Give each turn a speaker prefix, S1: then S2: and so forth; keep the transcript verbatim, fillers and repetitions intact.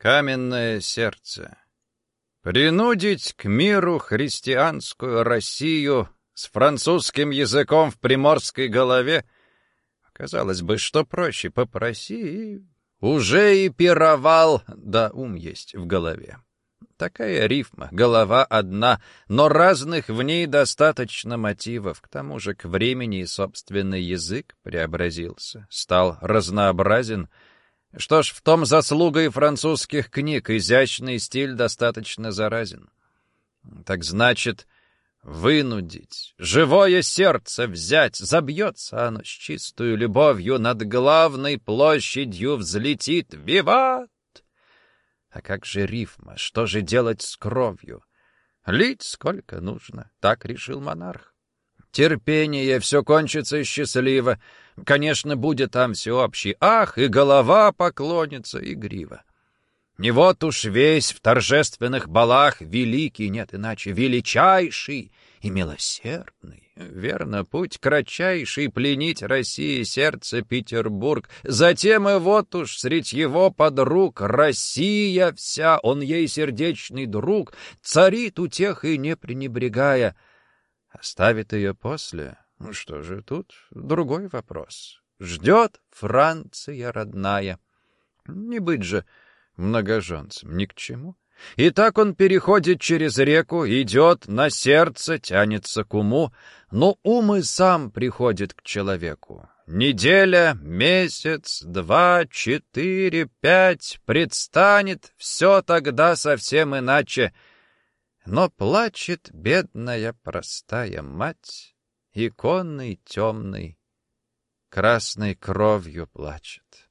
S1: Каменное сердце. Принудить к миру христианскую Россию с французским языком в приморской голове? Казалось бы, что проще, попроси, и уже и пировал, да ум есть в голове. Такая рифма, голова одна, но разных в ней достаточно мотивов. К тому же к времени и собственный язык преобразился, стал разнообразен. Что ж, в том заслуга и французских книг, изящный стиль достаточно заразен. Так значит, вынудить, живое сердце взять, забьется оно с чистою любовью, над главной площадью взлетит. Виват! А как же рифма, что же делать с кровью? Лить сколько нужно, так решил монарх. Терпение, все кончится счастливо. Конечно, будет там всеобщий ах, и голова поклонится, и грива. Не вот уж весь в торжественных балах великий, нет иначе, величайший и милосердный. Верно, путь кратчайший пленить России сердце Петербург. Затем и вот уж средь его подруг Россия вся, он ей сердечный друг, царит утехой не пренебрегая. Оставит ее после? Ну что же, тут другой вопрос. Ждет Франция родная. Не быть же многоженцем ни к чему. И так он переходит через реку, идет на сердце, тянется к уму, но ум и сам приходит к человеку. Неделя, месяц, два, четыре, пять, предстанет все тогда совсем иначе. Но плачет бедная простая мать, иконной темной, красной кровью плачет.